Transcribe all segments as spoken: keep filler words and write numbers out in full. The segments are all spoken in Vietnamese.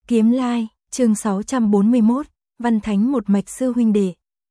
Kiếm Lai, chương sáu trăm bốn mươi mốt, Văn Thánh một mạch sư huynh đệ.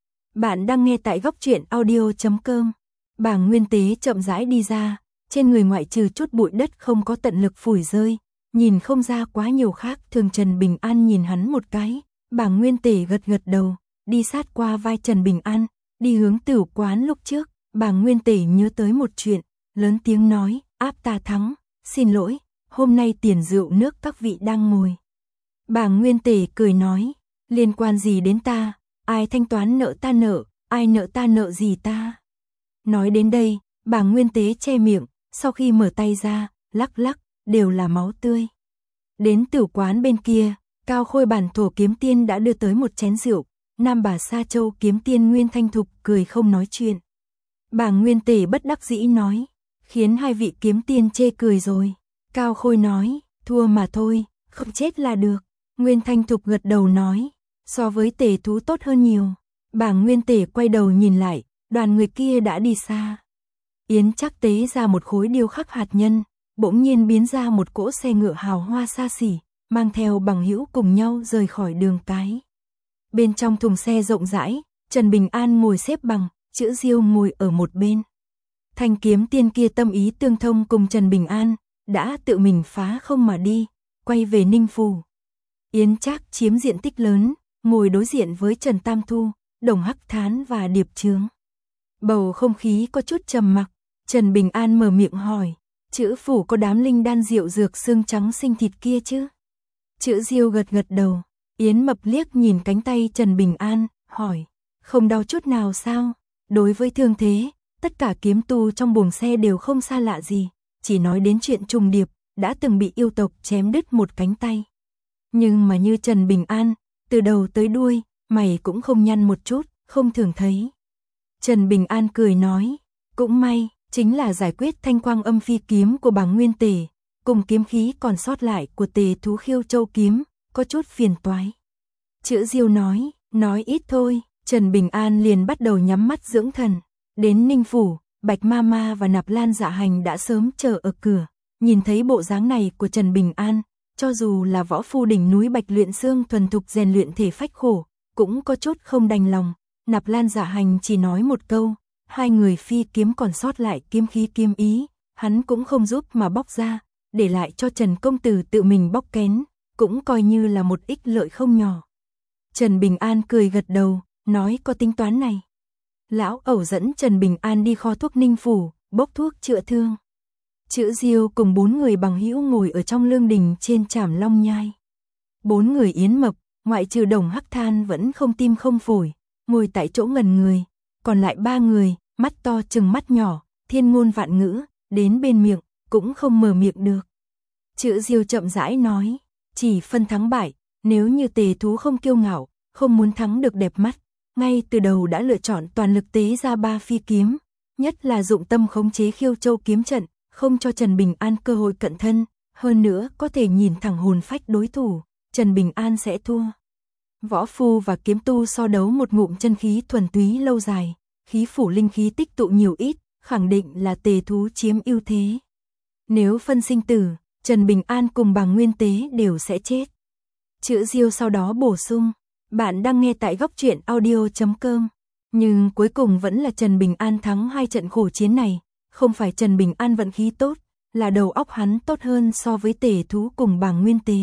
Bạn đang nghe tại góc truyện audio chấm com. Bàng Nguyên Tế chậm rãi đi ra, trên người ngoại trừ chút bụi đất không có tận lực phủi rơi, nhìn không ra quá nhiều khác thường. Trần Bình An nhìn hắn một cái, Bàng Nguyên Tế gật gật đầu, đi sát qua vai Trần Bình An, đi hướng Tửu quán. Lúc trước, Bàng Nguyên Tế nhớ tới một chuyện, lớn tiếng nói, áp ta thắng, xin lỗi, hôm nay tiền rượu nước các vị đang ngồi. Bàng Nguyên Tế cười nói, liên quan gì đến ta, ai thanh toán nợ ta nợ, ai nợ ta nợ gì ta. Nói đến đây, Bàng Nguyên Tế che miệng, sau khi mở tay ra, lắc lắc, đều là máu tươi. Đến Tửu quán bên kia, Cao Khôi Bản Thổ Kiếm Tiên đã đưa tới một chén rượu, Nam Bà Sa Châu Kiếm Tiên Nguyên Thanh Thục cười không nói chuyện. Bàng Nguyên Tế bất đắc dĩ nói, khiến hai vị kiếm tiên chê cười rồi. Cao Khôi nói, thua mà thôi, không chết là được. Nguyên Thanh Thục gật đầu nói, so với Tề Thú tốt hơn nhiều. Bàng Nguyên Tế quay đầu nhìn lại, đoàn người kia đã đi xa. Yến Trác tế ra một khối điêu khắc hạt nhân, bỗng nhiên biến ra một cỗ xe ngựa hào hoa xa xỉ, mang theo bằng hữu cùng nhau rời khỏi đường cái. Bên trong thùng xe rộng rãi, Trần Bình An ngồi xếp bằng, Chữ Diêu ngồi ở một bên. Thanh kiếm tiên kia tâm ý tương thông cùng Trần Bình An, đã tự mình phá không mà đi, quay về Ninh Phủ. Yến Trác chiếm diện tích lớn, ngồi đối diện với Trần Tam Thu, Đồng Hắc Thán và Điệp Trướng. Bầu không khí có chút trầm mặc, Trần Bình An mở miệng hỏi, Chữ phủ có đám linh đan rượu dược xương trắng sinh thịt kia chứ? Chữ Diêu gật gật đầu, Yến Mập liếc nhìn cánh tay Trần Bình An, hỏi, không đau chút nào sao? Đối với thương thế, tất cả kiếm tu trong buồng xe đều không xa lạ gì, chỉ nói đến chuyện trùng điệp, đã từng bị yêu tộc chém đứt một cánh tay. Nhưng mà như Trần Bình An, từ đầu tới đuôi, mày cũng không nhăn một chút, không thường thấy. Trần Bình An cười nói, cũng may, chính là giải quyết thanh quang âm phi kiếm của Bàng Nguyên Tế, cùng kiếm khí còn sót lại của Tề Thú Khiêu Châu kiếm, có chút phiền toái. Chữ Diêu nói, nói ít thôi, Trần Bình An liền bắt đầu nhắm mắt dưỡng thần. Đến Ninh Phủ, Bạch Ma Ma và Nạp Lan Dạ Hành đã sớm chờ ở cửa, nhìn thấy bộ dáng này của Trần Bình An, cho dù là võ phu đỉnh núi Bạch Luyện Xương thuần thục rèn luyện thể phách khổ, cũng có chút không đành lòng. Nạp Lan Dạ Hành chỉ nói một câu, hai người phi kiếm còn sót lại kiếm khí kiếm ý, hắn cũng không giúp mà bóc ra, để lại cho Trần công tử tự mình bóc kén, cũng coi như là một ích lợi không nhỏ. Trần Bình An cười gật đầu, nói có tính toán này. Lão ẩu dẫn Trần Bình An đi kho thuốc Ninh Phủ, bốc thuốc chữa thương. Chữ Diêu cùng bốn người bằng hữu ngồi ở trong lương đình trên Trảm Long Nhai. Bốn người Yến Mập, ngoại trừ Đồng Hắc Than vẫn không tim không phổi, ngồi tại chỗ ngần người, còn lại ba người, mắt to chừng mắt nhỏ, thiên ngôn vạn ngữ, đến bên miệng, cũng không mở miệng được. Chữ Diêu chậm rãi nói, chỉ phân thắng bại, nếu như Tề Thú không kiêu ngạo, không muốn thắng được đẹp mắt, ngay từ đầu đã lựa chọn toàn lực tế ra ba phi kiếm, nhất là dụng tâm khống chế Khiêu Châu kiếm trận, không cho Trần Bình An cơ hội cận thân, hơn nữa có thể nhìn thẳng hồn phách đối thủ, Trần Bình An sẽ thua. Võ phu và kiếm tu so đấu một ngụm chân khí thuần túy lâu dài, khí phủ linh khí tích tụ nhiều ít, khẳng định là Tề Thú chiếm ưu thế. Nếu phân sinh tử, Trần Bình An cùng Bàng Nguyên Tế đều sẽ chết. Chữ Diêu sau đó bổ sung, bạn đang nghe tại góc truyện audio chấm com. Nhưng cuối cùng vẫn là Trần Bình An thắng hai trận khổ chiến này, không phải Trần Bình An vận khí tốt, là đầu óc hắn tốt hơn so với Tề Thú cùng Bàng Nguyên Tế.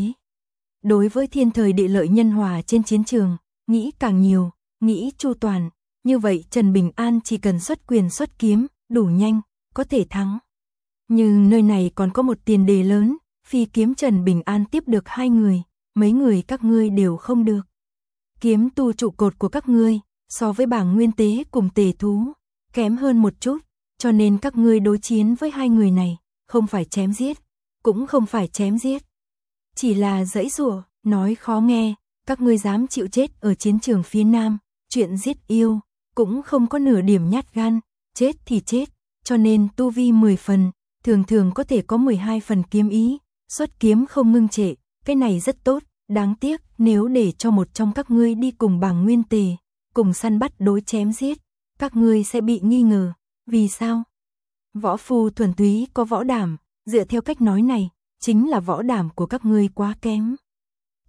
Đối với thiên thời địa lợi nhân hòa trên chiến trường, nghĩ càng nhiều, nghĩ chu toàn, như vậy Trần Bình An chỉ cần xuất quyền xuất kiếm, đủ nhanh, có thể thắng. Nhưng nơi này còn có một tiền đề lớn, phi kiếm Trần Bình An tiếp được hai người, mấy người các ngươi đều không được. Kiếm tu trụ cột của các ngươi, so với Bàng Nguyên Tế cùng Tề Thú, kém hơn một chút, cho nên các ngươi đối chiến với hai người này, không phải chém giết, cũng không phải chém giết. Chỉ là giãy giụa, nói khó nghe, các ngươi dám chịu chết ở chiến trường phía Nam, chuyện giết yêu, cũng không có nửa điểm nhát gan, chết thì chết, cho nên tu vi mười phần, thường thường có thể có mười hai phần kiếm ý, xuất kiếm không ngưng trệ, cái này rất tốt, đáng tiếc nếu để cho một trong các ngươi đi cùng Bàng Nguyên Tế, cùng săn bắt đối chém giết, các ngươi sẽ bị nghi ngờ, vì sao? Võ phu thuần túy có võ đảm, dựa theo cách nói này, chính là võ đảm của các ngươi quá kém.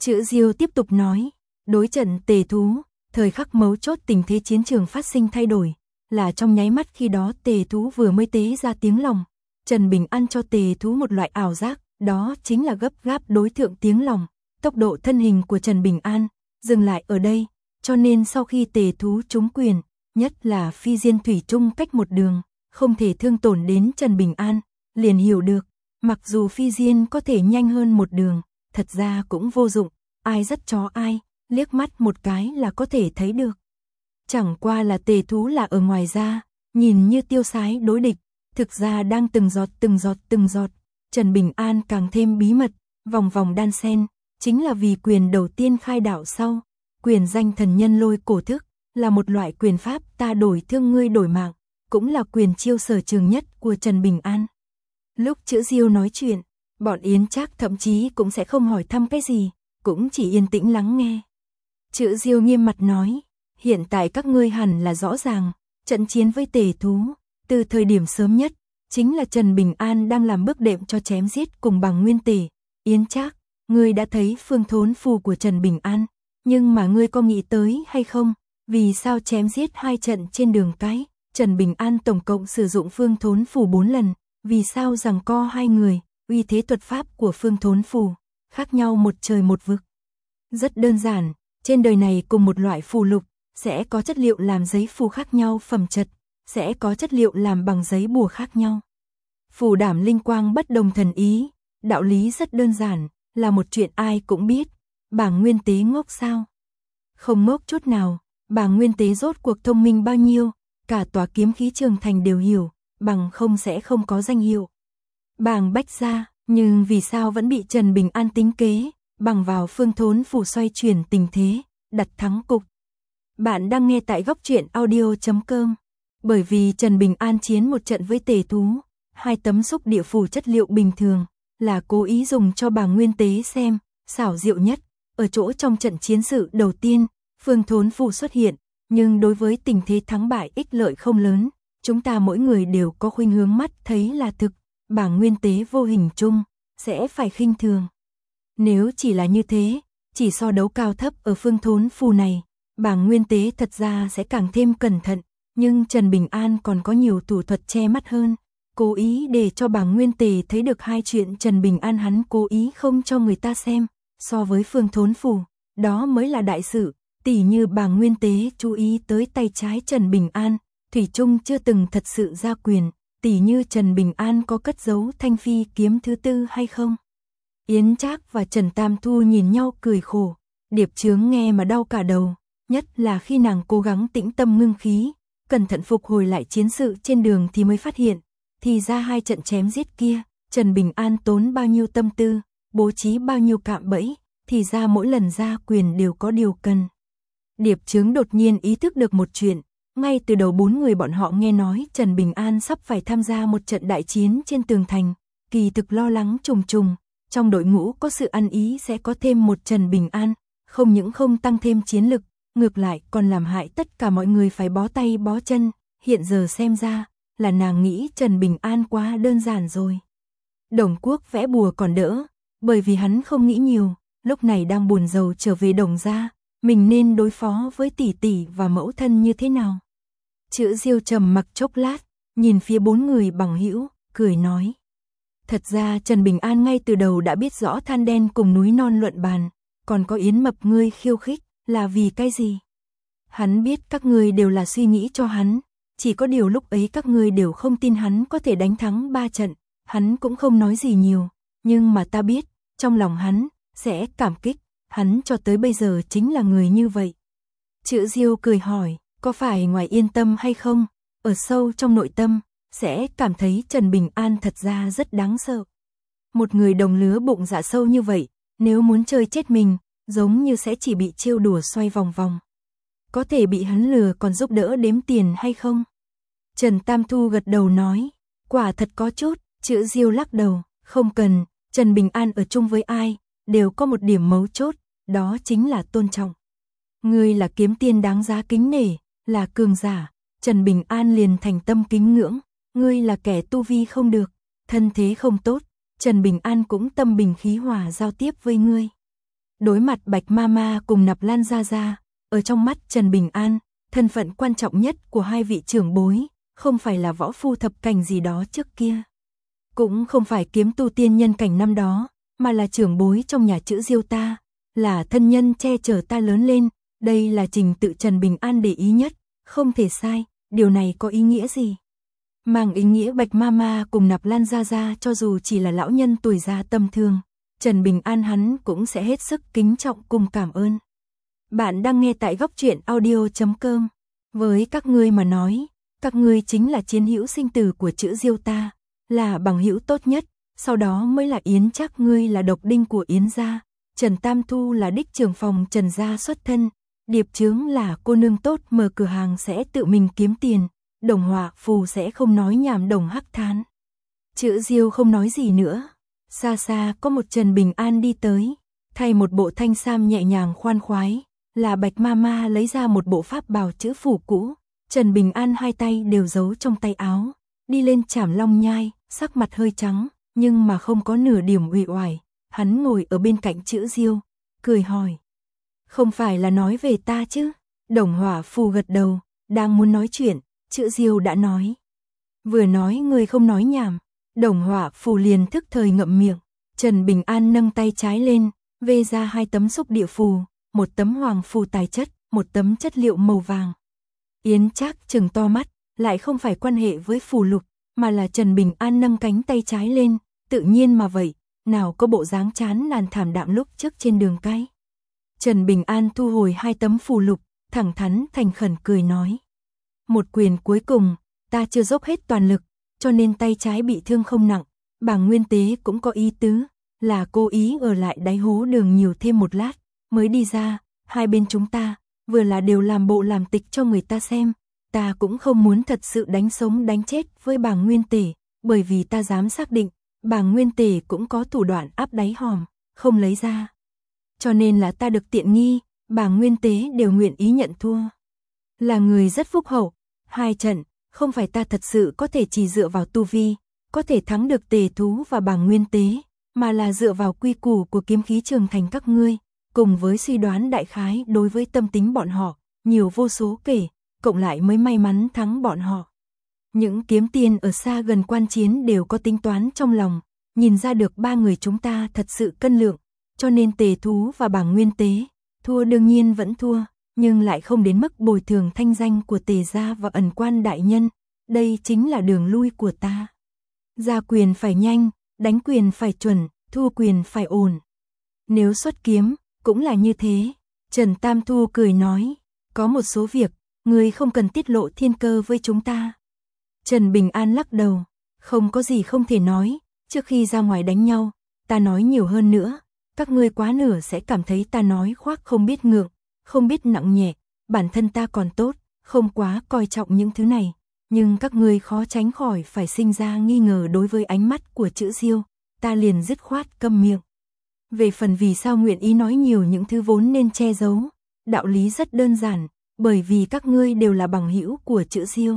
Chữ Diêu tiếp tục nói, đối trận Tề Thú, thời khắc mấu chốt tình thế chiến trường phát sinh thay đổi, là trong nháy mắt khi đó Tề Thú vừa mới tế ra tiếng lòng, Trần Bình An cho Tề Thú một loại ảo giác, đó chính là gấp gáp đối thượng tiếng lòng, tốc độ thân hình của Trần Bình An dừng lại ở đây, cho nên sau khi Tề Thú trúng quyền, nhất là phi diên thủy chung cách một đường, không thể thương tổn đến Trần Bình An, liền hiểu được, mặc dù phi diên có thể nhanh hơn một đường, thật ra cũng vô dụng, ai dắt chó ai, liếc mắt một cái là có thể thấy được. Chẳng qua là Tề Thú là ở ngoài ra, nhìn như tiêu sái đối địch, thực ra đang từng giọt từng giọt từng giọt, Trần Bình An càng thêm bí mật, vòng vòng đan sen, chính là vì quyền đầu tiên khai đạo sau, quyền danh thần nhân lôi cổ thức, là một loại quyền pháp ta đổi thương ngươi đổi mạng, cũng là quyền chiêu sở trường nhất của Trần Bình An. Lúc Chữ Diêu nói chuyện, bọn Yến Trác thậm chí cũng sẽ không hỏi thăm cái gì, cũng chỉ yên tĩnh lắng nghe. Chữ Diêu nghiêm mặt nói, hiện tại các ngươi hẳn là rõ ràng, trận chiến với Tề Thú, từ thời điểm sớm nhất, chính là Trần Bình An đang làm bước đệm cho chém giết cùng Bằng Nguyên Tề. Yến Trác, ngươi đã thấy phương thốn phù của Trần Bình An, nhưng mà ngươi có nghĩ tới hay không, vì sao chém giết hai trận trên đường cái, Trần Bình An tổng cộng sử dụng phương thốn phù bốn lần, vì sao giằng co hai người, uy thế thuật pháp của phương thốn phù, khác nhau một trời một vực. Rất đơn giản, trên đời này cùng một loại phù lục, sẽ có chất liệu làm giấy phù khác nhau phẩm chất, sẽ có chất liệu làm bằng giấy bùa khác nhau. Phù đảm linh quang bất đồng thần ý, đạo lý rất đơn giản, là một chuyện ai cũng biết. Bàng Nguyên Tế ngốc sao? Không ngốc chút nào, Bàng Nguyên Tế rốt cuộc thông minh bao nhiêu, cả tòa kiếm khí trường thành đều hiểu, bằng không sẽ không có danh hiệu. Bàng Bách gia, nhưng vì sao vẫn bị Trần Bình An tính kế, bằng vào phương thốn phù xoay chuyển tình thế, đặt thắng cục. Bạn đang nghe tại góc truyện audio chấm com. Bởi vì Trần Bình An chiến một trận với Tề Thú, hai tấm xúc địa phù chất liệu bình thường, là cố ý dùng cho Bàng Nguyên Tế xem, xảo diệu nhất, ở chỗ trong trận chiến sự đầu tiên, phương thốn phù xuất hiện, nhưng đối với tình thế thắng bại ích lợi không lớn, chúng ta mỗi người đều có khuynh hướng mắt thấy là thực, Bàng Nguyên Tế vô hình chung, sẽ phải khinh thường. Nếu chỉ là như thế, chỉ so đấu cao thấp ở phương thốn phù này, Bàng Nguyên Tế thật ra sẽ càng thêm cẩn thận, nhưng Trần Bình An còn có nhiều thủ thuật che mắt hơn, cố ý để cho Bàng Nguyên Tế thấy được hai chuyện Trần Bình An hắn cố ý không cho người ta xem, so với phương thốn phù, đó mới là đại sự, tỉ như Bàng Nguyên Tế chú ý tới tay trái Trần Bình An, thủy chung chưa từng thật sự ra quyền, tỉ như Trần Bình An có cất giấu thanh phi kiếm thứ tư hay không. Yến Trác và Trần Tam Thu nhìn nhau cười khổ, Điệp Chướng nghe mà đau cả đầu, nhất là khi nàng cố gắng tĩnh tâm ngưng khí, cẩn thận phục hồi lại chiến sự trên đường thì mới phát hiện, thì ra hai trận chém giết kia, Trần Bình An tốn bao nhiêu tâm tư, bố trí bao nhiêu cạm bẫy, thì ra mỗi lần ra quyền đều có điều cần. Điệp Chướng đột nhiên ý thức được một chuyện, ngay từ đầu bốn người bọn họ nghe nói Trần Bình An sắp phải tham gia một trận đại chiến trên tường thành, kỳ thực lo lắng trùng trùng, trong đội ngũ có sự ăn ý sẽ có thêm một Trần Bình An, không những không tăng thêm chiến lực, ngược lại còn làm hại tất cả mọi người phải bó tay bó chân, hiện giờ xem ra là nàng nghĩ Trần Bình An quá đơn giản rồi. Đồng Quốc vẽ bùa còn đỡ, bởi vì hắn không nghĩ nhiều, lúc này đang buồn rầu trở về Đồng gia, mình nên đối phó với tỷ tỷ và mẫu thân như thế nào. Chữ Diêu trầm mặc chốc lát, nhìn phía bốn người bằng hữu, cười nói. Thật ra Trần Bình An ngay từ đầu đã biết rõ than đen cùng núi non luận bàn, còn có Yến Mập ngươi khiêu khích, là vì cái gì? Hắn biết các ngươi đều là suy nghĩ cho hắn, chỉ có điều lúc ấy các ngươi đều không tin hắn có thể đánh thắng ba trận, hắn cũng không nói gì nhiều, nhưng mà ta biết, trong lòng hắn, sẽ cảm kích, hắn cho tới bây giờ chính là người như vậy. Chữ Diêu cười hỏi, có phải ngoài yên tâm hay không, ở sâu trong nội tâm, sẽ cảm thấy Trần Bình An thật ra rất đáng sợ. Một người đồng lứa bụng dạ sâu như vậy, nếu muốn chơi chết mình, giống như sẽ chỉ bị trêu đùa xoay vòng vòng. Có thể bị hắn lừa còn giúp đỡ đếm tiền hay không? Trần Tam Thu gật đầu nói, quả thật có chút. Chữ Diêu lắc đầu, không cần, Trần Bình An ở chung với ai, đều có một điểm mấu chốt, đó chính là tôn trọng. Ngươi là kiếm tiên đáng giá kính nể, là cường giả, Trần Bình An liền thành tâm kính ngưỡng, ngươi là kẻ tu vi không được, thân thế không tốt, Trần Bình An cũng tâm bình khí hòa giao tiếp với ngươi. Đối mặt Bạch Mama cùng Nạp Lan Gia Gia, ở trong mắt Trần Bình An, thân phận quan trọng nhất của hai vị trưởng bối, không phải là võ phu thập cảnh gì đó trước kia. Cũng không phải kiếm tu tiên nhân cảnh năm đó, mà là trưởng bối trong nhà chữ Diêu ta, là thân nhân che chở ta lớn lên, đây là trình tự Trần Bình An để ý nhất, không thể sai, điều này có ý nghĩa gì? Mang ý nghĩa Bạch Mama cùng Nạp Lan Gia Gia cho dù chỉ là lão nhân tuổi già tầm thường, Trần Bình An hắn cũng sẽ hết sức kính trọng cùng cảm ơn. Bạn đang nghe tại góc truyện audio chấm com. Với các ngươi mà nói, các ngươi chính là chiến hữu sinh tử của chữ Diêu ta, là bằng hữu tốt nhất, sau đó mới là Yến Trác, ngươi là độc đinh của Yến gia, Trần Tam Thu là đích trưởng phòng Trần gia xuất thân, Điệp Chướng là cô nương tốt mở cửa hàng sẽ tự mình kiếm tiền, Đồng Họa Phù sẽ không nói nhảm. Đồng Hắc thán. Chữ Diêu không nói gì nữa. Xa xa có một Trần Bình An đi tới, thay một bộ thanh sam nhẹ nhàng khoan khoái, là Bạch Mama lấy ra một bộ pháp bào chữ phủ cũ. Trần Bình An hai tay đều giấu trong tay áo, đi lên Trảm Long Nhai, sắc mặt hơi trắng, nhưng mà không có nửa điểm uể oải. Hắn ngồi ở bên cạnh chữ Diêu, cười hỏi: "Không phải là nói về ta chứ?" Đồng Hỏa Phù gật đầu, đang muốn nói chuyện, chữ Diêu đã nói: "Vừa nói người không nói nhảm." Đồng Hỏa Phù liền thức thời ngậm miệng. Trần Bình An nâng tay trái lên, vê ra hai tấm xúc địa phù, một tấm hoàng phù tài chất, một tấm chất liệu màu vàng. Yến Trác trừng to mắt, lại không phải quan hệ với phù lục, mà là Trần Bình An nâng cánh tay trái lên, tự nhiên mà vậy, nào có bộ dáng chán nản thảm đạm lúc trước trên đường cái. Trần Bình An thu hồi hai tấm phù lục, thẳng thắn thành khẩn cười nói: "Một quyền cuối cùng, ta chưa dốc hết toàn lực, cho nên tay trái bị thương không nặng, Bàng Nguyên Tế cũng có ý tứ, là cố ý ở lại đáy hố đường nhiều thêm một lát, mới đi ra, hai bên chúng ta, vừa là đều làm bộ làm tịch cho người ta xem, ta cũng không muốn thật sự đánh sống đánh chết với Bàng Nguyên Tế, bởi vì ta dám xác định, Bàng Nguyên Tế cũng có thủ đoạn áp đáy hòm, không lấy ra. Cho nên là ta được tiện nghi, Bàng Nguyên Tế đều nguyện ý nhận thua. Là người rất phúc hậu, hai trận, không phải ta thật sự có thể chỉ dựa vào tu vi, có thể thắng được Tề Thú và Bàng Nguyên Tế, mà là dựa vào quy củ của kiếm khí trường thành các ngươi, cùng với suy đoán đại khái đối với tâm tính bọn họ, nhiều vô số kể, cộng lại mới may mắn thắng bọn họ. Những kiếm tiên ở xa gần quan chiến đều có tính toán trong lòng, nhìn ra được ba người chúng ta thật sự cân lượng, cho nên Tề Thú và Bàng Nguyên Tế, thua đương nhiên vẫn thua, nhưng lại không đến mức bồi thường thanh danh của Tề gia và Ẩn Quan đại nhân, đây chính là đường lui của ta. Ra quyền phải nhanh, đánh quyền phải chuẩn, thua quyền phải ổn. Nếu xuất kiếm, cũng là như thế." Trần Tam Thu cười nói: "Có một số việc, ngươi không cần tiết lộ thiên cơ với chúng ta." Trần Bình An lắc đầu: "Không có gì không thể nói, trước khi ra ngoài đánh nhau, ta nói nhiều hơn nữa, các ngươi quá nửa sẽ cảm thấy ta nói khoác không biết ngượng, không biết nặng nhẹ, bản thân ta còn tốt, không quá coi trọng những thứ này, nhưng các ngươi khó tránh khỏi phải sinh ra nghi ngờ đối với ánh mắt của chữ Diêu, ta liền dứt khoát câm miệng. Về phần vì sao nguyện ý nói nhiều những thứ vốn nên che giấu, đạo lý rất đơn giản, bởi vì các ngươi đều là bằng hữu của chữ Diêu.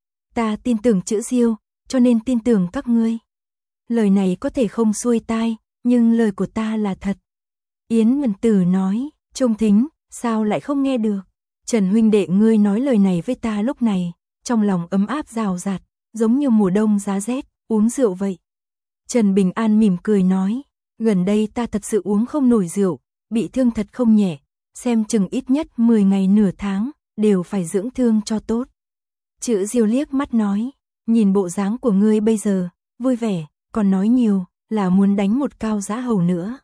Ta tin tưởng chữ Diêu, cho nên tin tưởng các ngươi. Lời này có thể không xuôi tai, nhưng lời của ta là thật." Yến Ngân Tử nói: "Trung Thính, sao lại không nghe được? Trần huynh đệ ngươi nói lời này với ta lúc này, trong lòng ấm áp rào rạt, giống như mùa đông giá rét, uống rượu vậy." Trần Bình An mỉm cười nói: "Gần đây ta thật sự uống không nổi rượu, bị thương thật không nhẹ, xem chừng ít nhất mười ngày nửa tháng, đều phải dưỡng thương cho tốt." Chữ Diêu liếc mắt nói: "Nhìn bộ dáng của ngươi bây giờ, vui vẻ, còn nói nhiều, là muốn đánh một Cao Giá Hầu nữa."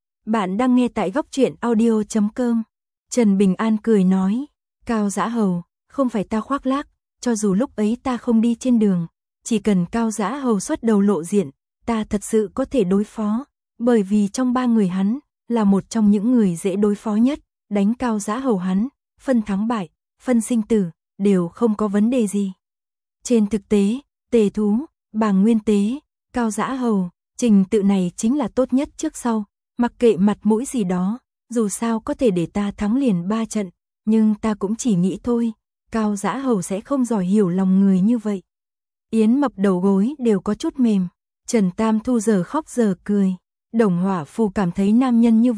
Bạn đang nghe tại góc truyện audio chấm com. Trần Bình An cười nói: "Cao Giá Hầu, không phải ta khoác lác, cho dù lúc ấy ta không đi trên đường, chỉ cần Cao Giá Hầu xuất đầu lộ diện, ta thật sự có thể đối phó, bởi vì trong ba người hắn, là một trong những người dễ đối phó nhất, đánh Cao Giá Hầu hắn, phân thắng bại, phân sinh tử, đều không có vấn đề gì." Trên thực tế, Tề Thú, Bàng Nguyên Tế, Cao Giá Hầu, trình tự này chính là tốt nhất trước sau, mặc kệ mặt mũi gì đó, dù sao có thể để ta thắng liền ba trận, nhưng ta cũng chỉ nghĩ thôi, Cao Giá Hầu sẽ không giỏi hiểu lòng người như vậy. Yến Mập đầu gối đều có chút mềm, Trần Tam Thu giờ khóc giờ cười, Đồng Hỏa Phù cảm thấy nam nhân như vậy,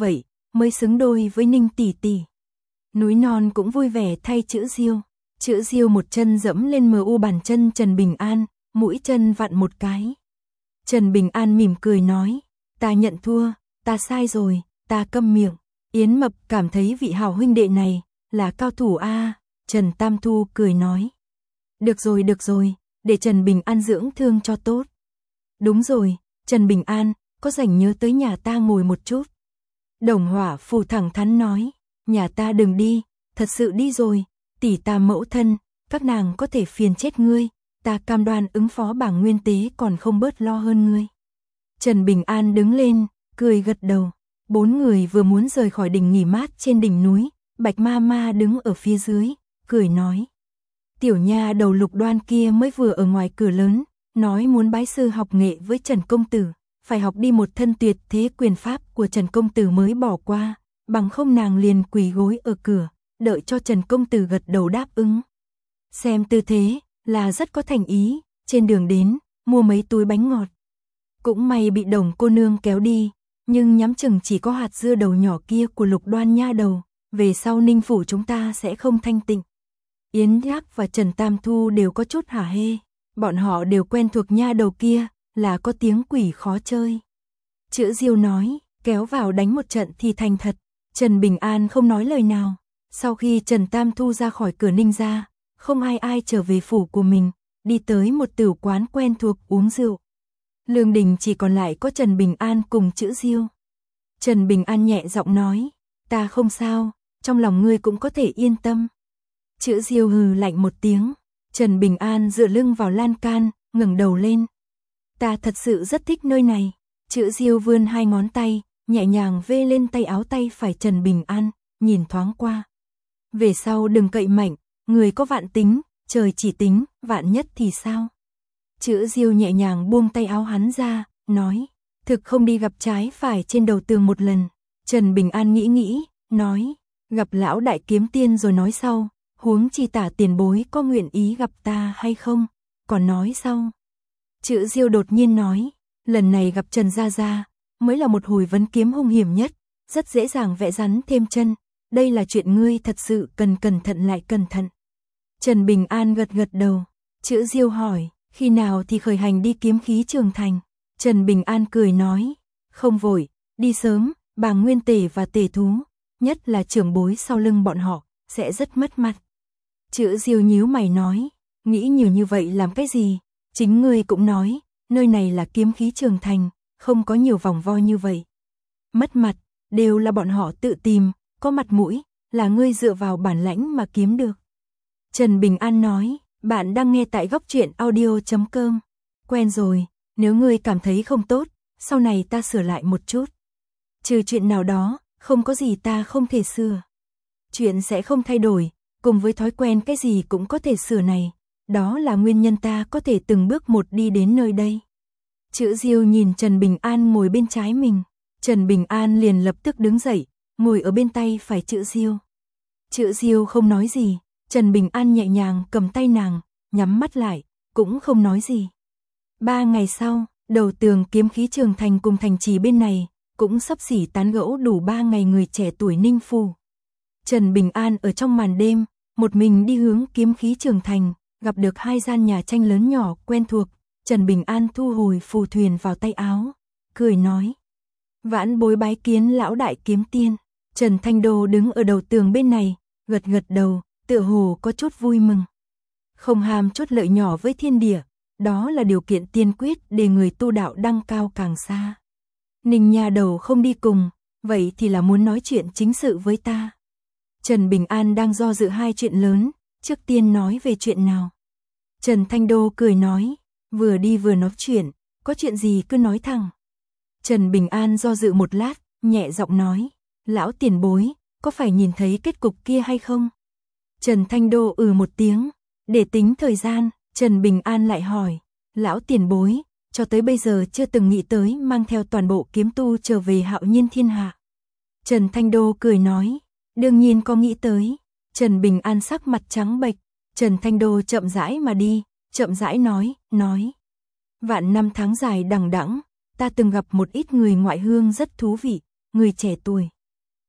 mới xứng đôi với Ninh tỷ tỷ. Núi non cũng vui vẻ thay chữ Diêu. Chữ Diêu một chân dẫm lên mờ u bàn chân Trần Bình An, mũi chân vặn một cái. Trần Bình An mỉm cười nói, ta nhận thua, ta sai rồi, ta câm miệng. Yến Mập cảm thấy vị hảo huynh đệ này là cao thủ a. À. Trần Tam Thu cười nói, được rồi được rồi, để Trần Bình An dưỡng thương cho tốt. Đúng rồi, Trần Bình An, có rảnh nhớ tới nhà ta ngồi một chút. Đồng Hỏa Phù thẳng thắn nói, nhà ta đừng đi, thật sự đi rồi, tỷ ta mẫu thân, các nàng có thể phiền chết ngươi, ta cam đoan ứng phó bảng nguyên tế còn không bớt lo hơn ngươi. Trần Bình An đứng lên, cười gật đầu. Bốn người vừa muốn rời khỏi đỉnh nghỉ mát trên đỉnh núi, Bạch Ma Ma đứng ở phía dưới, cười nói. Tiểu nha đầu Lục Đoan kia mới vừa ở ngoài cửa lớn, nói muốn bái sư học nghệ với Trần Công Tử, phải học đi một thân tuyệt thế quyền pháp của Trần Công Tử mới bỏ qua, bằng không nàng liền quỳ gối ở cửa, đợi cho Trần Công Tử gật đầu đáp ứng. Xem tư thế, là rất có thành ý, trên đường đến, mua mấy túi bánh ngọt. Cũng may bị Đồng cô nương kéo đi, nhưng nhắm chừng chỉ có hạt dưa đầu nhỏ kia của Lục Đoan nha đầu, về sau Ninh phủ chúng ta sẽ không thanh tịnh. Yến Nhác và Trần Tam Thu đều có chút hả hê, bọn họ đều quen thuộc nha đầu kia, là có tiếng quỷ khó chơi. Chữ Diêu nói, kéo vào đánh một trận thì thành thật. Trần Bình An không nói lời nào. Sau khi Trần Tam Thu ra khỏi cửa Ninh gia, không ai ai trở về phủ của mình, đi tới một tửu quán quen thuộc uống rượu. Lương đình chỉ còn lại có Trần Bình An cùng chữ Diêu. Trần Bình An nhẹ giọng nói, ta không sao, trong lòng ngươi cũng có thể yên tâm. Chữ Diêu hừ lạnh một tiếng. Trần Bình An dựa lưng vào lan can, ngẩng đầu lên. Ta thật sự rất thích nơi này. Chữ Diêu vươn hai ngón tay, nhẹ nhàng vê lên tay áo tay phải Trần Bình An, nhìn thoáng qua. Về sau đừng cậy mạnh, người có vạn tính, trời chỉ tính, vạn nhất thì sao? Chữ Diêu nhẹ nhàng buông tay áo hắn ra, nói, thực không đi gặp trái phải trên đầu tường một lần. Trần Bình An nghĩ nghĩ, nói, gặp lão đại kiếm tiên rồi nói sau, huống chi tả tiền bối có nguyện ý gặp ta hay không, còn nói sau. Chữ Diêu đột nhiên nói, lần này gặp Trần Gia Gia, mới là một hồi vấn kiếm hung hiểm nhất, rất dễ dàng vẽ rắn thêm chân, đây là chuyện ngươi thật sự cần cẩn thận lại cẩn thận. Trần Bình An gật gật đầu. Chữ Diêu hỏi, khi nào thì khởi hành đi kiếm khí Trường Thành? Trần Bình An cười nói, không vội, đi sớm, bà Nguyên Tể và Tể Thú, nhất là trưởng bối sau lưng bọn họ, sẽ rất mất mặt. Chữ Diêu nhíu mày nói, nghĩ nhiều như vậy làm cái gì? Chính ngươi cũng nói, nơi này là kiếm khí Trường Thành, không có nhiều vòng vo như vậy. Mất mặt, đều là bọn họ tự tìm, có mặt mũi, là ngươi dựa vào bản lãnh mà kiếm được. Trần Bình An nói, bạn đang nghe tại góc truyện audio chấm com. Quen rồi, nếu ngươi cảm thấy không tốt, sau này ta sửa lại một chút. Trừ chuyện nào đó, không có gì ta không thể sửa. Chuyện sẽ không thay đổi, cùng với thói quen cái gì cũng có thể sửa này. Đó là nguyên nhân ta có thể từng bước một đi đến nơi đây. Chữ Diêu nhìn Trần Bình An ngồi bên trái mình. Trần Bình An liền lập tức đứng dậy, ngồi ở bên tay phải chữ Diêu. Chữ Diêu không nói gì. Trần Bình An nhẹ nhàng cầm tay nàng, nhắm mắt lại, cũng không nói gì. Ba ngày sau, đầu tường kiếm khí Trường Thành cùng thành trì bên này, cũng sắp xỉ tán gẫu đủ ba ngày người trẻ tuổi Ninh phủ. Trần Bình An ở trong màn đêm, một mình đi hướng kiếm khí Trường Thành, gặp được hai gian nhà tranh lớn nhỏ quen thuộc. Trần Bình An thu hồi phù thuyền vào tay áo, cười nói, vãn bối bái kiến lão đại kiếm tiên. Trần Thanh Đô đứng ở đầu tường bên này, gật gật đầu, tựa hồ có chút vui mừng. Không ham chút lợi nhỏ với thiên địa, đó là điều kiện tiên quyết để người tu đạo đăng cao càng xa. Ninh nhà đầu không đi cùng, vậy thì là muốn nói chuyện chính sự với ta. Trần Bình An đang do dự hai chuyện lớn, trước tiên nói về chuyện nào. Trần Thanh Đô cười nói, vừa đi vừa nói chuyện, có chuyện gì cứ nói thẳng. Trần Bình An do dự một lát, nhẹ giọng nói, lão tiền bối, có phải nhìn thấy kết cục kia hay không? Trần Thanh Đô ừ một tiếng, để tính thời gian. Trần Bình An lại hỏi, lão tiền bối, cho tới bây giờ chưa từng nghĩ tới mang theo toàn bộ kiếm tu trở về hạo nhiên thiên hạ. Trần Thanh Đô cười nói, đương nhiên có nghĩ tới. Trần Bình An sắc mặt trắng bệch. Trần Thanh Đô chậm rãi mà đi, chậm rãi nói, nói. Vạn năm tháng dài đằng đẵng, ta từng gặp một ít người ngoại hương rất thú vị, người trẻ tuổi.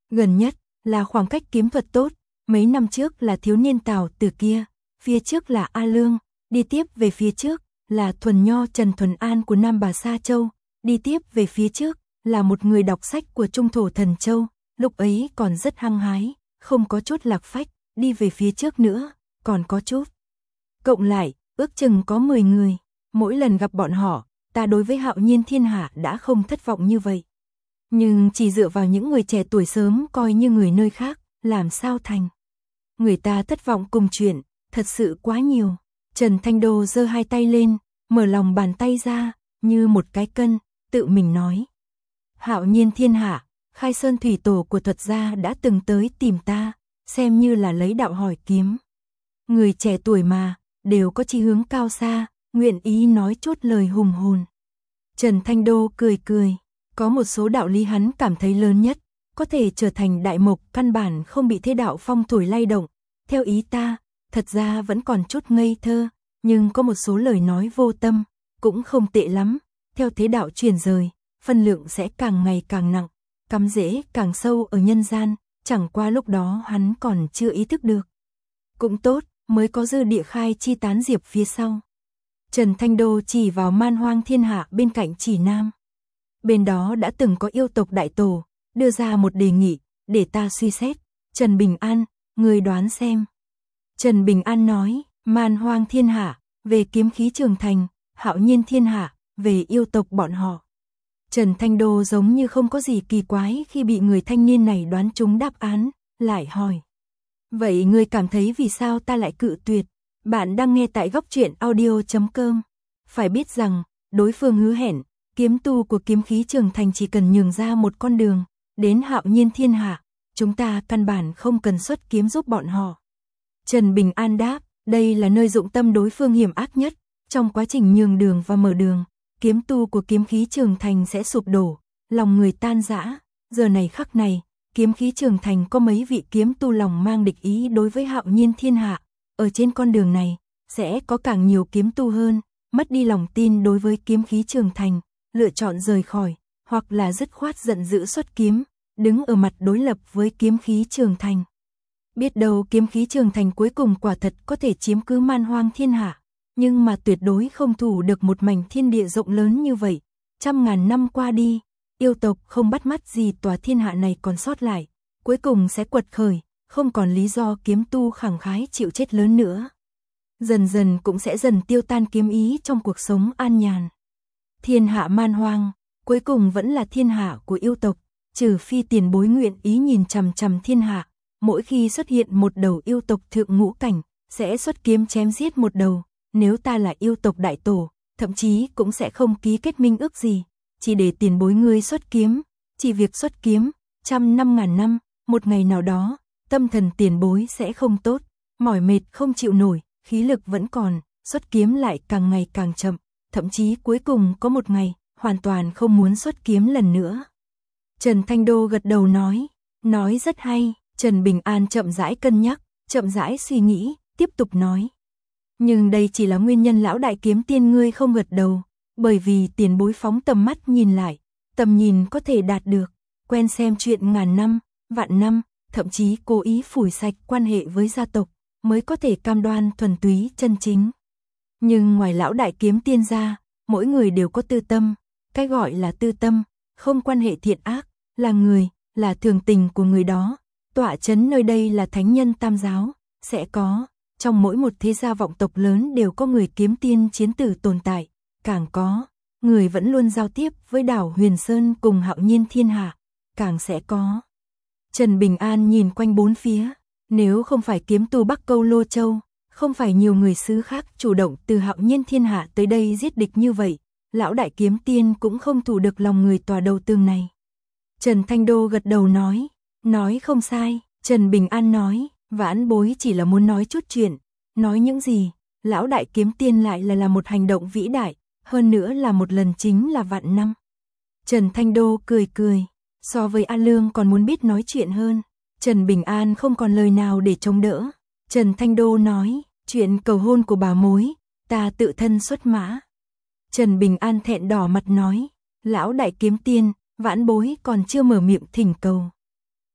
Gần nhất là khoảng cách kiếm thuật tốt, mấy năm trước là thiếu niên Tào Tử kia, phía trước là A Lương, đi tiếp về phía trước là Thuần Nho Trần Thuần An của Nam Bà Sa Châu, đi tiếp về phía trước là một người đọc sách của Trung Thổ Thần Châu, lúc ấy còn rất hăng hái, không có chút lạc phách, đi về phía trước nữa, còn có chút. Cộng lại, ước chừng có mười người, mỗi lần gặp bọn họ, ta đối với Hạo Nhiên Thiên Hạ đã không thất vọng như vậy. Nhưng chỉ dựa vào những người trẻ tuổi sớm coi như người nơi khác, làm sao thành. Người ta thất vọng cùng chuyện, thật sự quá nhiều. Trần Thanh Đô giơ hai tay lên, mở lòng bàn tay ra, như một cái cân, tự mình nói. Hạo Nhiên Thiên Hạ, Khai Sơn thủy tổ của thuật gia đã từng tới tìm ta, xem như là lấy đạo hỏi kiếm. Người trẻ tuổi mà, đều có chí hướng cao xa, nguyện ý nói chút lời hùng hồn. Trần Thanh Đô cười cười, có một số đạo lý hắn cảm thấy lớn nhất, có thể trở thành đại mục căn bản không bị thế đạo phong thổi lay động. Theo ý ta, thật ra vẫn còn chút ngây thơ, nhưng có một số lời nói vô tâm, cũng không tệ lắm. Theo thế đạo truyền rời, phân lượng sẽ càng ngày càng nặng, cắm rễ càng sâu ở nhân gian, chẳng qua lúc đó hắn còn chưa ý thức được. Cũng tốt, mới có dư địa khai chi tán diệp phía sau. Trần Thanh Đô chỉ vào Man Hoang Thiên Hạ bên cạnh Chỉ Nam. Bên đó đã từng có yêu tộc đại tổ, đưa ra một đề nghị, để ta suy xét. Trần Bình An, người đoán xem. Trần Bình An nói, Man Hoang Thiên Hạ, về kiếm khí Trường Thành, Hạo Nhiên Thiên Hạ, về yêu tộc bọn họ. Trần Thanh Đô giống như không có gì kỳ quái khi bị người thanh niên này đoán trúng đáp án, lại hỏi. Vậy ngươi cảm thấy vì sao ta lại cự tuyệt? Bạn đang nghe tại góc truyện audio chấm com. Phải biết rằng, đối phương hứa hẹn, kiếm tu của kiếm khí Trường Thành chỉ cần nhường ra một con đường, đến Hạo Nhiên Thiên Hạ, chúng ta căn bản không cần xuất kiếm giúp bọn họ. Trần Bình An đáp, đây là nơi dụng tâm đối phương hiểm ác nhất, trong quá trình nhường đường và mở đường, kiếm tu của kiếm khí Trường Thành sẽ sụp đổ, lòng người tan rã. Giờ này khắc này, kiếm khí Trường Thành có mấy vị kiếm tu lòng mang địch ý đối với Hạo Nhiên Thiên Hạ, ở trên con đường này, sẽ có càng nhiều kiếm tu hơn, mất đi lòng tin đối với kiếm khí Trường Thành, lựa chọn rời khỏi, hoặc là dứt khoát giận dữ xuất kiếm, đứng ở mặt đối lập với kiếm khí Trường Thành. Biết đâu kiếm khí Trường Thành cuối cùng quả thật có thể chiếm cứ Man Hoang Thiên Hạ, nhưng mà tuyệt đối không thủ được một mảnh thiên địa rộng lớn như vậy. Trăm ngàn năm qua đi, yêu tộc không bắt mắt gì tòa thiên hạ này còn sót lại, cuối cùng sẽ quật khởi, không còn lý do kiếm tu khẳng khái chịu chết lớn nữa. Dần dần cũng sẽ dần tiêu tan kiếm ý trong cuộc sống an nhàn. Thiên hạ man hoang, cuối cùng vẫn là thiên hạ của yêu tộc, trừ phi tiền bối nguyện ý nhìn chằm chằm thiên hạ, mỗi khi xuất hiện một đầu yêu tộc thượng ngũ cảnh, sẽ xuất kiếm chém giết một đầu, nếu ta là yêu tộc đại tổ, thậm chí cũng sẽ không ký kết minh ước gì, chỉ để tiền bối ngươi xuất kiếm, chỉ việc xuất kiếm, trăm năm ngàn năm, một ngày nào đó, tâm thần tiền bối sẽ không tốt, mỏi mệt không chịu nổi, khí lực vẫn còn, xuất kiếm lại càng ngày càng chậm, thậm chí cuối cùng có một ngày, hoàn toàn không muốn xuất kiếm lần nữa. Trần Thanh Đô gật đầu nói, nói rất hay. Trần Bình An chậm rãi cân nhắc, chậm rãi suy nghĩ, tiếp tục nói. Nhưng đây chỉ là nguyên nhân lão đại kiếm tiên ngươi không gật đầu, bởi vì tiền bối phóng tầm mắt nhìn lại, tầm nhìn có thể đạt được, quen xem chuyện ngàn năm, vạn năm, thậm chí cố ý phủi sạch quan hệ với gia tộc, mới có thể cam đoan thuần túy chân chính. Nhưng ngoài lão đại kiếm tiên ra, mỗi người đều có tư tâm, cái gọi là tư tâm, không quan hệ thiện ác, là người, là thường tình của người đó. Tọa chấn nơi đây là thánh nhân tam giáo, sẽ có, trong mỗi một thế gia vọng tộc lớn đều có người kiếm tiên chiến tử tồn tại, càng có, người vẫn luôn giao tiếp với đảo Huyền Sơn cùng Hạo Nhiên Thiên Hạ, càng sẽ có. Trần Bình An nhìn quanh bốn phía, nếu không phải kiếm tu Bắc Câu Lô Châu, không phải nhiều người xứ khác chủ động từ Hạo Nhiên Thiên Hạ tới đây giết địch như vậy, lão đại kiếm tiên cũng không thủ được lòng người tòa đầu tường này. Trần Thanh Đô gật đầu nói, nói không sai. Trần Bình An nói, vãn bối chỉ là muốn nói chút chuyện, nói những gì, lão đại kiếm tiên lại là là một hành động vĩ đại, hơn nữa là một lần chính là vạn năm. Trần Thanh Đô cười cười, so với A Lương còn muốn biết nói chuyện hơn. Trần Bình An không còn lời nào để chống đỡ. Trần Thanh Đô nói, chuyện cầu hôn của bà mối, ta tự thân xuất mã. Trần Bình An thẹn đỏ mặt nói, lão đại kiếm tiên, vãn bối còn chưa mở miệng thỉnh cầu.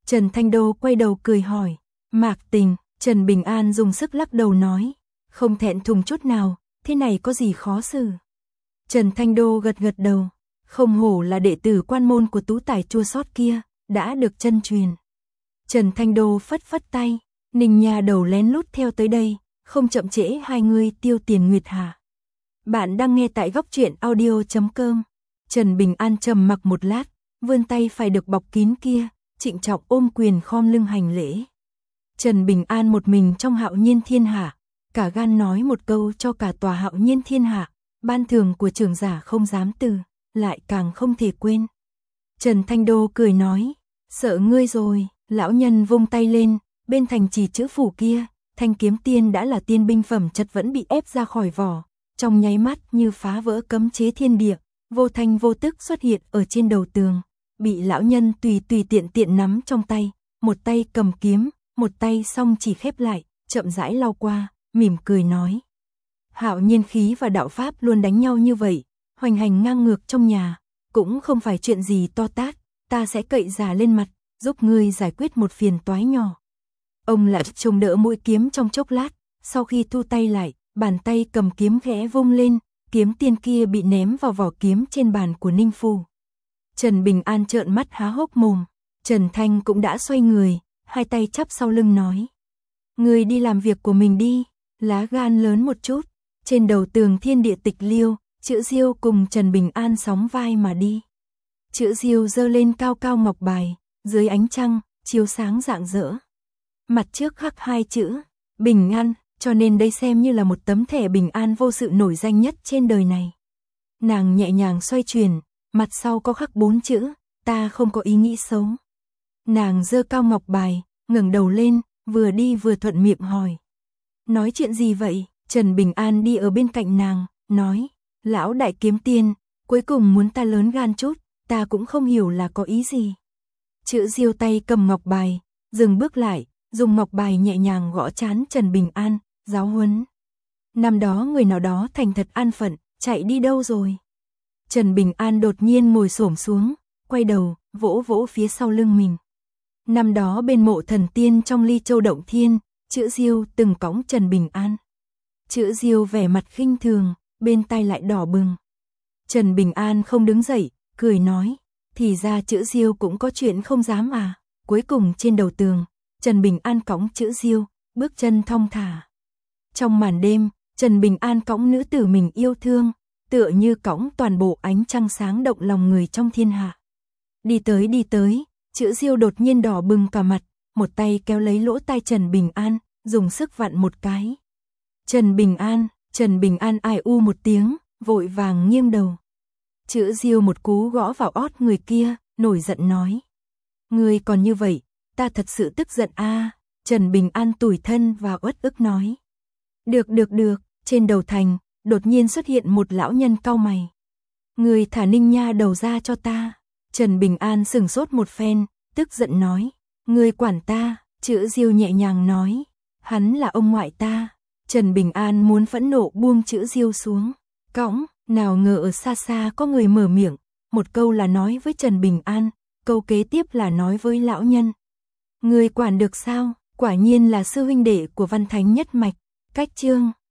Trần Thanh Đô quay đầu cười hỏi, Mạc Tình, Trần Bình An dùng sức lắc đầu nói, không thẹn thùng chút nào, thế này có gì khó xử. Trần Thanh Đô gật gật đầu, không hổ là đệ tử quan môn của tú tài chua sót kia, đã được chân truyền. Trần Thanh Đô phất phất tay, Ninh Nha Đầu lén lút theo tới đây, không chậm trễ hai người tiêu tiền nguyệt hạ. Bạn đang nghe tại góc truyện audio chấm com. Trần Bình An trầm mặc một lát, vươn tay phải được bọc kín kia, trịnh trọng ôm quyền khom lưng hành lễ. Trần Bình An một mình trong Hạo Nhiên Thiên Hạ, cả gan nói một câu cho cả tòa Hạo Nhiên Thiên Hạ, ban thưởng của trưởng giả không dám từ, lại càng không thể quên. Trần Thanh Đô cười nói, sợ ngươi rồi, lão nhân vung tay lên, bên thành trì chữ phủ kia, thanh kiếm tiên đã là tiên binh phẩm chất vẫn bị ép ra khỏi vỏ, trong nháy mắt như phá vỡ cấm chế thiên địa, vô thanh vô tức xuất hiện ở trên đầu tường, bị lão nhân tùy tùy tiện tiện nắm trong tay, một tay cầm kiếm, một tay song chỉ khép lại, chậm rãi lau qua, mỉm cười nói. Hạo nhiên khí và đạo pháp luôn đánh nhau như vậy, hoành hành ngang ngược trong nhà, cũng không phải chuyện gì to tát, ta sẽ cậy già lên mặt, giúp ngươi giải quyết một phiền toái nhỏ. Ông lại trông đỡ mũi kiếm trong chốc lát, sau khi thu tay lại, bàn tay cầm kiếm khẽ vung lên, kiếm tiên kia bị ném vào vỏ kiếm trên bàn của Ninh Phu. Trần Bình An trợn mắt há hốc mồm, Trần Thanh cũng đã xoay người, hai tay chắp sau lưng nói. Ngươi đi làm việc của mình đi, lá gan lớn một chút, trên đầu tường thiên địa tịch liêu, chữ Diêu cùng Trần Bình An sóng vai mà đi. Chữ Diêu giơ lên cao cao ngọc bài, dưới ánh trăng, chiếu sáng rạng rỡ. Mặt trước khắc hai chữ, bình an, cho nên đây xem như là một tấm thẻ bình an vô sự nổi danh nhất trên đời này. Nàng nhẹ nhàng xoay chuyển, mặt sau có khắc bốn chữ, ta không có ý nghĩ xấu. Nàng giơ cao ngọc bài, ngẩng đầu lên, vừa đi vừa thuận miệng hỏi. Nói chuyện gì vậy? Trần Bình An đi ở bên cạnh nàng, nói, lão đại kiếm tiên, cuối cùng muốn ta lớn gan chút, ta cũng không hiểu là có ý gì. Chữ Diêu tay cầm ngọc bài, dừng bước lại, dùng ngọc bài nhẹ nhàng gõ trán Trần Bình An, giáo huấn. Năm đó người nào đó thành thật an phận, chạy đi đâu rồi? Trần Bình An đột nhiên ngồi xổm xuống, quay đầu, vỗ vỗ phía sau lưng mình. Năm đó bên mộ thần tiên trong Ly Châu Động Thiên, chữ Diêu từng cõng Trần Bình An. Chữ Diêu vẻ mặt khinh thường, bên tai lại đỏ bừng. Trần Bình An không đứng dậy, cười nói, thì ra chữ Diêu cũng có chuyện không dám à. Cuối cùng trên đầu tường, Trần Bình An cõng chữ Diêu, bước chân thong thả. Trong màn đêm, Trần Bình An cõng nữ tử mình yêu thương, tựa như cõng toàn bộ ánh trăng sáng động lòng người trong thiên hạ. Đi tới đi tới, chữ Diêu đột nhiên đỏ bừng cả mặt, một tay kéo lấy lỗ tai Trần Bình An, dùng sức vặn một cái. Trần Bình An, Trần Bình An ai u một tiếng, vội vàng nghiêng đầu. Chữ Diêu một cú gõ vào ót người kia, nổi giận nói. Ngươi còn như vậy, ta thật sự tức giận a. À. Trần Bình An tủi thân và uất ức nói. Được được được, trên đầu thành, đột nhiên xuất hiện một lão nhân cau mày. Ngươi thả Ninh Nha Đầu ra cho ta. Trần Bình An sừng sốt một phen, tức giận nói. Ngươi quản ta, chữ Diêu nhẹ nhàng nói. Hắn là ông ngoại ta. Trần Bình An muốn phẫn nộ buông chữ Diêu xuống. Cõng, nào ngờ ở xa xa có người mở miệng. Một câu là nói với Trần Bình An, câu kế tiếp là nói với lão nhân. Ngươi quản được sao? Quả nhiên là sư huynh đệ của Văn Thánh nhất mạch. Cách chương